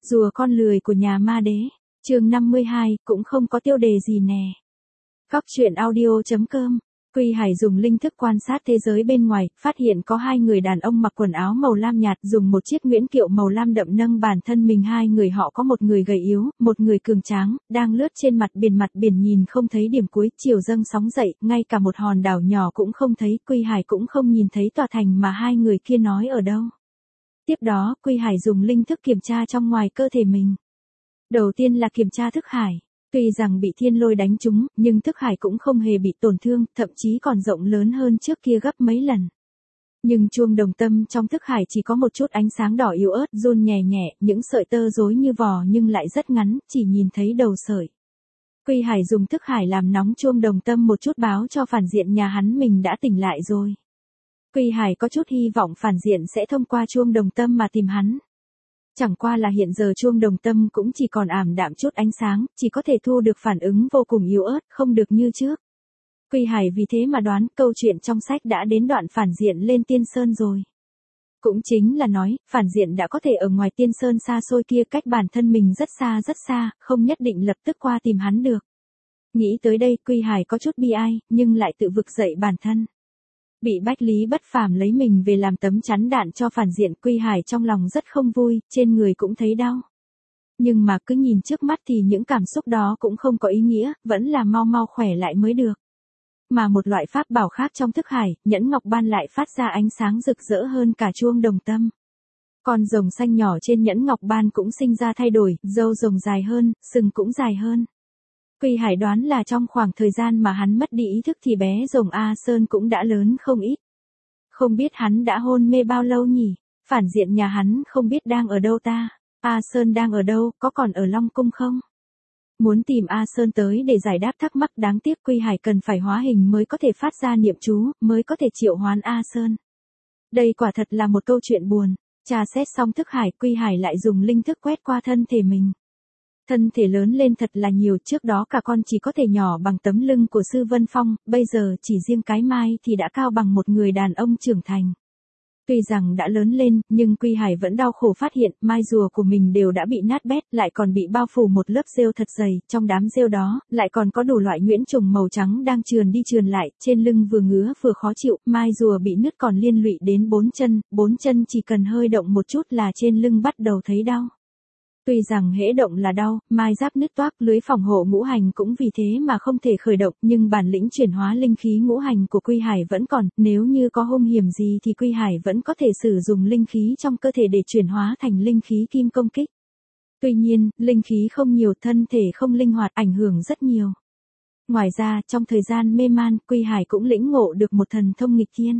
Rùa con lười của nhà ma đế, chương 52, cũng không có tiêu đề gì nè. Góc truyện audio.com. Quy Hải dùng linh thức quan sát thế giới bên ngoài, phát hiện có hai người đàn ông mặc quần áo màu lam nhạt dùng một chiếc nguyễn kiệu màu lam đậm nâng bản thân mình. Hai người họ có một người gầy yếu, một người cường tráng, đang lướt trên mặt biển nhìn không thấy điểm cuối, chiều dâng sóng dậy, ngay cả một hòn đảo nhỏ cũng không thấy. Quy Hải cũng không nhìn thấy tòa thành mà hai người kia nói ở đâu. Tiếp đó, Quy Hải dùng linh thức kiểm tra trong ngoài cơ thể mình. Đầu tiên là kiểm tra thức hải. Tuy rằng bị thiên lôi đánh trúng, nhưng thức hải cũng không hề bị tổn thương, thậm chí còn rộng lớn hơn trước kia gấp mấy lần. Nhưng chuông đồng tâm trong thức hải chỉ có một chút ánh sáng đỏ yếu ớt, run nhẹ nhẹ, những sợi tơ rối như vò nhưng lại rất ngắn, chỉ nhìn thấy đầu sợi. Quy Hải dùng thức hải làm nóng chuông đồng tâm một chút báo cho phản diện nhà hắn mình đã tỉnh lại rồi. Quy Hải có chút hy vọng phản diện sẽ thông qua chuông đồng tâm mà tìm hắn. Chẳng qua là hiện giờ chuông đồng tâm cũng chỉ còn ảm đạm chút ánh sáng, chỉ có thể thu được phản ứng vô cùng yếu ớt, không được như trước. Quy Hải vì thế mà đoán câu chuyện trong sách đã đến đoạn phản diện lên Tiên Sơn rồi. Cũng chính là nói, phản diện đã có thể ở ngoài Tiên Sơn xa xôi kia cách bản thân mình rất xa, không nhất định lập tức qua tìm hắn được. Nghĩ tới đây Quy Hải có chút bi ai, nhưng lại tự vực dậy bản thân. Bị Bách Lý Bất Phàm lấy mình về làm tấm chắn đạn cho phản diện, Quy Hải trong lòng rất không vui, trên người cũng thấy đau. Nhưng mà cứ nhìn trước mắt thì những cảm xúc đó cũng không có ý nghĩa, vẫn là mau khỏe lại mới được. Mà một loại pháp bảo khác trong thức hải, nhẫn ngọc ban lại phát ra ánh sáng rực rỡ hơn cả chuông đồng tâm. Con rồng xanh nhỏ trên nhẫn ngọc ban cũng sinh ra thay đổi, râu rồng dài hơn, sừng cũng dài hơn. Quy Hải đoán là trong khoảng thời gian mà hắn mất đi ý thức thì bé rồng A Sơn cũng đã lớn không ít. Không biết hắn đã hôn mê bao lâu nhỉ? Phản diện nhà hắn không biết đang ở đâu ta? A Sơn đang ở đâu, có còn ở Long Cung không? Muốn tìm A Sơn tới để giải đáp thắc mắc, đáng tiếc Quy Hải cần phải hóa hình mới có thể phát ra niệm chú, mới có thể triệu hoán A Sơn. Đây quả thật là một câu chuyện buồn. Tra xét xong thức hải, Quy Hải lại dùng linh thức quét qua thân thể mình. Thân thể lớn lên thật là nhiều, trước đó cả con chỉ có thể nhỏ bằng tấm lưng của Sư Vân Phong, bây giờ chỉ riêng cái mai thì đã cao bằng một người đàn ông trưởng thành. Tuy rằng đã lớn lên, nhưng Quy Hải vẫn đau khổ phát hiện, mai rùa của mình đều đã bị nát bét, lại còn bị bao phủ một lớp rêu thật dày, trong đám rêu đó, lại còn có đủ loại nhuyễn trùng màu trắng đang trườn đi trườn lại, trên lưng vừa ngứa vừa khó chịu, mai rùa bị nứt còn liên lụy đến bốn chân chỉ cần hơi động một chút là trên lưng bắt đầu thấy đau. Tuy rằng hễ động là đau, mai giáp nứt toác, lưới phòng hộ ngũ hành cũng vì thế mà không thể khởi động, nhưng bản lĩnh chuyển hóa linh khí ngũ hành của Quy Hải vẫn còn, nếu như có hung hiểm gì thì Quy Hải vẫn có thể sử dụng linh khí trong cơ thể để chuyển hóa thành linh khí kim công kích. Tuy nhiên, linh khí không nhiều, thân thể không linh hoạt, ảnh hưởng rất nhiều. Ngoài ra, trong thời gian mê man, Quy Hải cũng lĩnh ngộ được một thần thông nghịch thiên.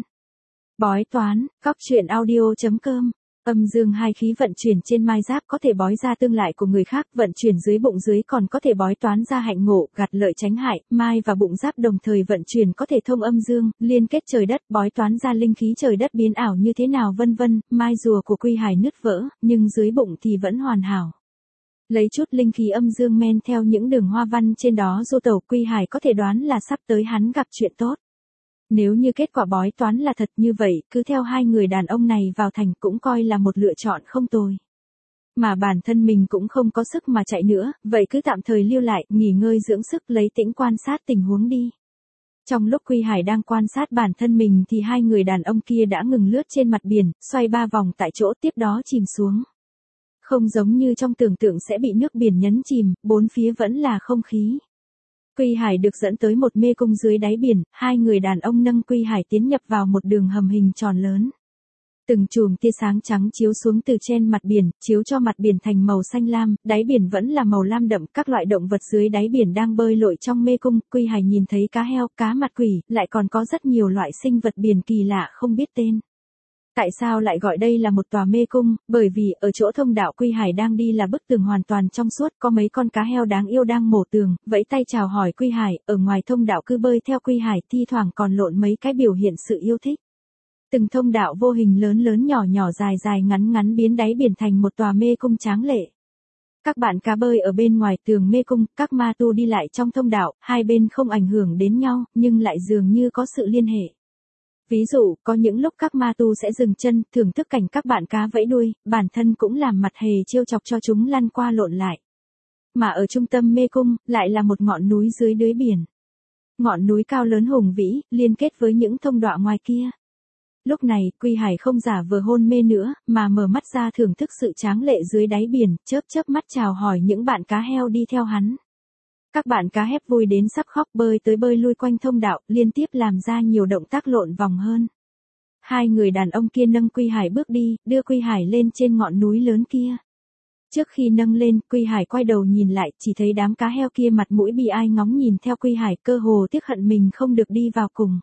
Bói toán, góc truyện audio.com. Âm dương hai khí vận chuyển trên mai giáp có thể bói ra tương lai của người khác, vận chuyển dưới bụng dưới còn có thể bói toán ra hạnh ngộ, gặt lợi tránh hại, mai và bụng giáp đồng thời vận chuyển có thể thông âm dương, liên kết trời đất, bói toán ra linh khí trời đất biến ảo như thế nào vân vân. Mai rùa của Quy Hải nứt vỡ, nhưng dưới bụng thì vẫn hoàn hảo. Lấy chút linh khí âm dương men theo những đường hoa văn trên đó du tẩu, Quy Hải có thể đoán là sắp tới hắn gặp chuyện tốt. Nếu như kết quả bói toán là thật như vậy, cứ theo hai người đàn ông này vào thành cũng coi là một lựa chọn không tồi. Mà bản thân mình cũng không có sức mà chạy nữa, vậy cứ tạm thời lưu lại, nghỉ ngơi dưỡng sức, lấy tĩnh quan sát tình huống đi. Trong lúc Quy Hải đang quan sát bản thân mình thì hai người đàn ông kia đã ngừng lướt trên mặt biển, xoay 3 vòng tại chỗ, tiếp đó chìm xuống. Không giống như trong tưởng tượng sẽ bị nước biển nhấn chìm, bốn phía vẫn là không khí. Quy Hải được dẫn tới một mê cung dưới đáy biển, hai người đàn ông nâng Quy Hải tiến nhập vào một đường hầm hình tròn lớn. Từng chùm tia sáng trắng chiếu xuống từ trên mặt biển, chiếu cho mặt biển thành màu xanh lam, đáy biển vẫn là màu lam đậm, các loại động vật dưới đáy biển đang bơi lội trong mê cung. Quy Hải nhìn thấy cá heo, cá mặt quỷ, lại còn có rất nhiều loại sinh vật biển kỳ lạ không biết tên. Tại sao lại gọi đây là một tòa mê cung? Bởi vì, ở chỗ thông đạo Quy Hải đang đi là bức tường hoàn toàn trong suốt, có mấy con cá heo đáng yêu đang mổ tường, vẫy tay chào hỏi Quy Hải, ở ngoài thông đạo cứ bơi theo Quy Hải, thi thoảng còn lộn mấy cái biểu hiện sự yêu thích. Từng thông đạo vô hình lớn nhỏ dài ngắn biến đáy biển thành một tòa mê cung tráng lệ. Các bạn cá bơi ở bên ngoài tường mê cung, các ma tu đi lại trong thông đạo, hai bên không ảnh hưởng đến nhau, nhưng lại dường như có sự liên hệ. Ví dụ, có những lúc các ma tu sẽ dừng chân, thưởng thức cảnh các bạn cá vẫy đuôi, bản thân cũng làm mặt hề trêu chọc cho chúng lăn qua lộn lại. Mà ở trung tâm mê cung, lại là một ngọn núi dưới đáy biển. Ngọn núi cao lớn hùng vĩ, liên kết với những thông đọa ngoài kia. Lúc này, Quy Hải không giả vờ hôn mê nữa, mà mở mắt ra thưởng thức sự tráng lệ dưới đáy biển, chớp chớp mắt chào hỏi những bạn cá heo đi theo hắn. Các bạn cá hép vui đến sắp khóc, bơi tới bơi lui quanh thông đạo, liên tiếp làm ra nhiều động tác lộn vòng hơn. Hai người đàn ông kia nâng Quy Hải bước đi, đưa Quy Hải lên trên ngọn núi lớn kia. Trước khi nâng lên, Quy Hải quay đầu nhìn lại, chỉ thấy đám cá heo kia mặt mũi bi ai ngóng nhìn theo Quy Hải, cơ hồ tiếc hận mình không được đi vào cùng.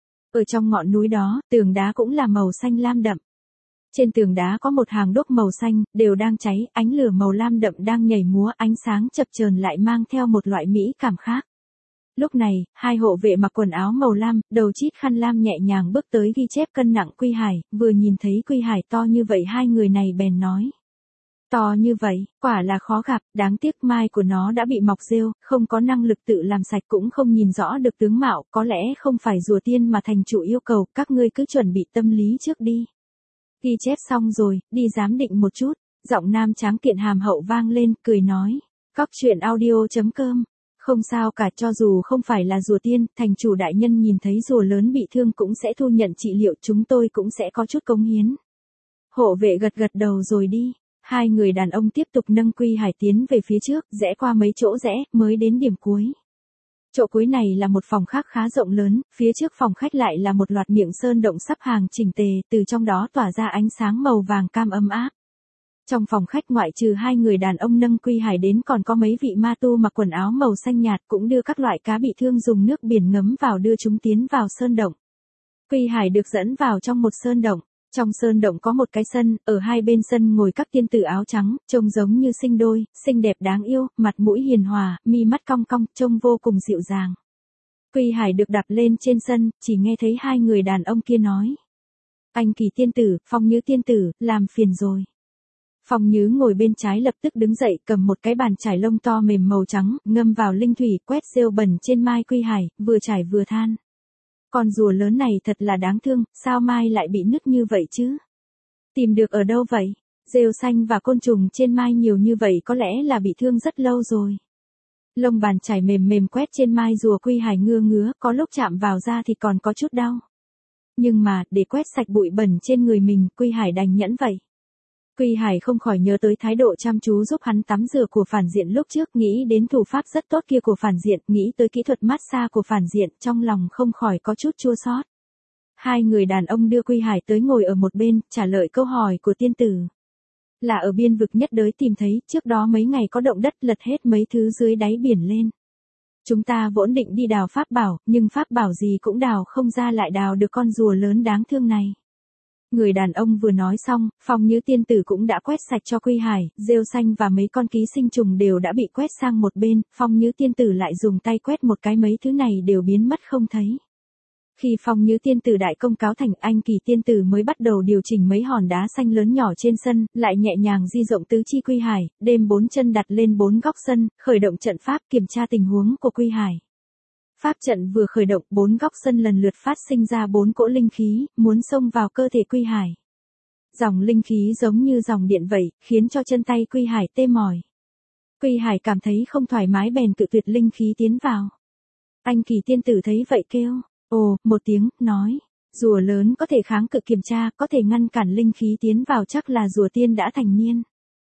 Ở trong ngọn núi đó, tường đá cũng là màu xanh lam đậm. Trên tường đá có một hàng đuốc màu xanh, đều đang cháy, ánh lửa màu lam đậm đang nhảy múa, ánh sáng chập chờn lại mang theo một loại mỹ cảm khác. Lúc này, hai hộ vệ mặc quần áo màu lam, đầu chít khăn lam nhẹ nhàng bước tới ghi chép cân nặng Quy Hải, vừa nhìn thấy Quy Hải to như vậy hai người này bèn nói. To như vậy, quả là khó gặp, đáng tiếc mai của nó đã bị mọc rêu, không có năng lực tự làm sạch cũng không nhìn rõ được tướng mạo, có lẽ không phải rùa tiên mà thành chủ yêu cầu, các ngươi cứ chuẩn bị tâm lý trước đi. Ghi chép xong rồi, đi giám định một chút, giọng nam tráng kiện hàm hậu vang lên, cười nói. Cóc truyện audio.com. Không sao cả, cho dù không phải là rùa tiên, thành chủ đại nhân nhìn thấy rùa lớn bị thương cũng sẽ thu nhận trị liệu, chúng tôi cũng sẽ có chút cống hiến. Hộ vệ gật gật đầu rồi đi. Hai người đàn ông tiếp tục nâng Quy Hải tiến về phía trước, rẽ qua mấy chỗ rẽ, mới đến điểm cuối. Chỗ cuối này là một phòng khác khá rộng lớn, phía trước phòng khách lại là một loạt miệng sơn động sắp hàng chỉnh tề, từ trong đó tỏa ra ánh sáng màu vàng cam ấm áp. Trong phòng khách ngoại trừ hai người đàn ông nâng Quy Hải đến còn có mấy vị ma tu mặc quần áo màu xanh nhạt cũng đưa các loại cá bị thương dùng nước biển ngấm vào đưa chúng tiến vào sơn động. Quy Hải được dẫn vào trong một sơn động. Trong sơn động có một cái sân, ở hai bên sân ngồi các tiên tử áo trắng, trông giống như sinh đôi, xinh đẹp đáng yêu, mặt mũi hiền hòa, mi mắt cong cong, trông vô cùng dịu dàng. Quy Hải được đặt lên trên sân, chỉ nghe thấy hai người đàn ông kia nói. Anh Kỳ tiên tử, Phong Nhứ tiên tử, làm phiền rồi. Phong Nhứ ngồi bên trái lập tức đứng dậy, cầm một cái bàn chải lông to mềm màu trắng, ngâm vào linh thủy, quét rêu bẩn trên mai Quy Hải, vừa chải vừa than. Con rùa lớn này thật là đáng thương, sao mai lại bị nứt như vậy chứ? Tìm được ở đâu vậy? Rêu xanh và côn trùng trên mai nhiều như vậy có lẽ là bị thương rất lâu rồi. Lông bàn chải mềm mềm quét trên mai rùa Quy Hải ngứa ngứa, có lúc chạm vào da thì còn có chút đau. Nhưng mà, để quét sạch bụi bẩn trên người mình, Quy Hải đành nhẫn vậy. Quy Hải không khỏi nhớ tới thái độ chăm chú giúp hắn tắm rửa của phản diện lúc trước, nghĩ đến thủ pháp rất tốt kia của phản diện, nghĩ tới kỹ thuật massage của phản diện, trong lòng không khỏi có chút chua xót. Hai người đàn ông đưa Quy Hải tới ngồi ở một bên, trả lời câu hỏi của tiên tử. Là ở biên vực nhất đới tìm thấy, trước đó mấy ngày có động đất lật hết mấy thứ dưới đáy biển lên. Chúng ta vốn định đi đào pháp bảo, nhưng pháp bảo gì cũng đào không ra, lại đào được con rùa lớn đáng thương này. Người đàn ông vừa nói xong, Phong Nhứ tiên tử cũng đã quét sạch cho Quy Hải, rêu xanh và mấy con ký sinh trùng đều đã bị quét sang một bên, Phong Nhứ tiên tử lại dùng tay quét một cái, mấy thứ này đều biến mất không thấy. Khi Phong Nhứ tiên tử đại công cáo thành, anh Kỳ tiên tử mới bắt đầu điều chỉnh mấy hòn đá xanh lớn nhỏ trên sân, lại nhẹ nhàng di rộng tứ chi Quy Hải, đêm 4 chân đặt lên 4 góc sân, khởi động trận pháp kiểm tra tình huống của Quy Hải. Pháp trận vừa khởi động, 4 góc sân lần lượt phát sinh ra 4 cỗ linh khí, muốn xông vào cơ thể Quy Hải. Dòng linh khí giống như dòng điện vậy, khiến cho chân tay Quy Hải tê mỏi. Quy Hải cảm thấy không thoải mái bèn cự tuyệt linh khí tiến vào. Anh Kỳ tiên tử thấy vậy kêu, ồ, một tiếng, nói, rùa lớn có thể kháng cự kiểm tra, có thể ngăn cản linh khí tiến vào, chắc là rùa tiên đã thành niên.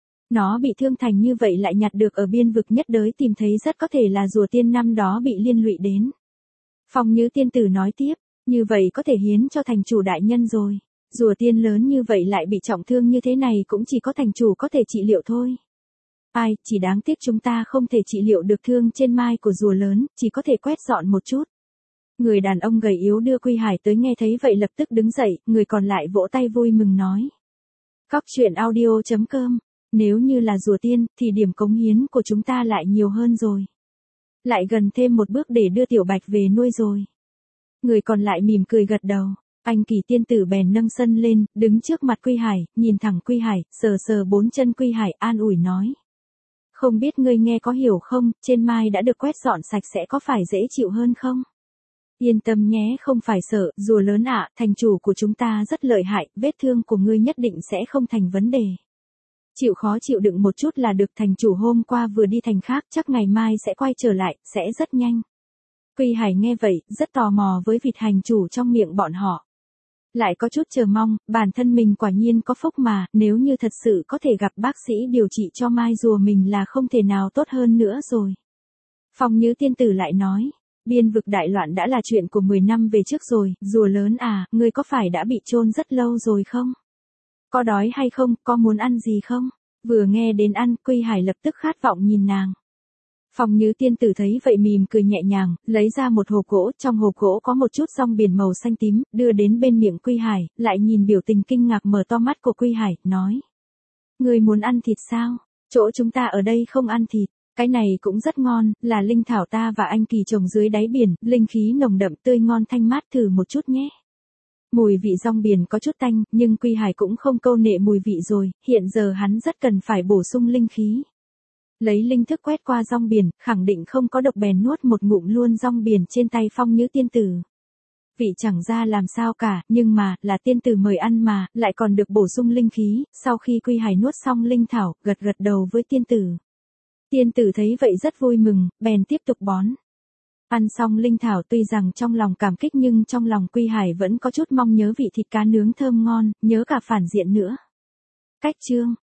Nó bị thương thành như vậy lại nhặt được ở biên vực nhất đới tìm thấy, rất có thể là rùa tiên năm đó bị liên lụy đến. Phong Nhứ tiên tử nói tiếp, như vậy có thể hiến cho thành chủ đại nhân rồi. Rùa tiên lớn như vậy lại bị trọng thương như thế này cũng chỉ có thành chủ có thể trị liệu thôi. Ai, chỉ đáng tiếc chúng ta không thể trị liệu được thương trên mai của rùa lớn, chỉ có thể quét dọn một chút. Người đàn ông gầy yếu đưa Quy Hải tới nghe thấy vậy lập tức đứng dậy, người còn lại vỗ tay vui mừng nói. Cóc truyện audio.com. Nếu như là rùa tiên, thì điểm cống hiến của chúng ta lại nhiều hơn rồi. Lại gần thêm một bước để đưa Tiểu Bạch về nuôi rồi. Người còn lại mỉm cười gật đầu. Anh Kỳ tiên tử bèn nâng sân lên, đứng trước mặt Quy Hải, nhìn thẳng Quy Hải, sờ sờ 4 chân Quy Hải, an ủi nói. Không biết ngươi nghe có hiểu không, trên mai đã được quét dọn sạch sẽ có phải dễ chịu hơn không? Yên tâm nhé, không phải sợ, rùa lớn ạ, thành chủ của chúng ta rất lợi hại, vết thương của ngươi nhất định sẽ không thành vấn đề. Chịu khó chịu đựng một chút là được, thành chủ hôm qua vừa đi thành khác, chắc ngày mai sẽ quay trở lại, sẽ rất nhanh. Quy Hải nghe vậy, rất tò mò với vịt hành chủ trong miệng bọn họ. Lại có chút chờ mong, bản thân mình quả nhiên có phúc mà, nếu như thật sự có thể gặp bác sĩ điều trị cho mai rùa mình là không thể nào tốt hơn nữa rồi. Phong Nhứ tiên tử lại nói, biên vực đại loạn đã là chuyện của 10 năm về trước rồi, rùa lớn à, ngươi có phải đã bị chôn rất lâu rồi không? Có đói hay không, có muốn ăn gì không? Vừa nghe đến ăn, Quy Hải lập tức khát vọng nhìn nàng. Phong Nhứ tiên tử thấy vậy mỉm cười nhẹ nhàng, lấy ra một hộp gỗ, trong hộp gỗ có một chút rong biển màu xanh tím, đưa đến bên miệng Quy Hải, lại nhìn biểu tình kinh ngạc mở to mắt của Quy Hải, nói. Ngươi muốn ăn thịt sao? Chỗ chúng ta ở đây không ăn thịt, cái này cũng rất ngon, là linh thảo ta và anh Kỳ trồng dưới đáy biển, linh khí nồng đậm tươi ngon thanh mát, thử một chút nhé. Mùi vị rong biển có chút tanh, nhưng Quy Hải cũng không câu nệ mùi vị rồi, hiện giờ hắn rất cần phải bổ sung linh khí. Lấy linh thức quét qua rong biển, khẳng định không có độc bèn nuốt một ngụm luôn rong biển trên tay Phong Nhứ tiên tử. Vị chẳng ra làm sao cả, nhưng mà, là tiên tử mời ăn mà, lại còn được bổ sung linh khí, sau khi Quy Hải nuốt xong linh thảo, gật gật đầu với tiên tử. Tiên tử thấy vậy rất vui mừng, bèn tiếp tục bón. Ăn xong linh thảo tuy rằng trong lòng cảm kích nhưng trong lòng Quy Hải vẫn có chút mong nhớ vị thịt cá nướng thơm ngon, nhớ cả phản diện nữa. Cách chương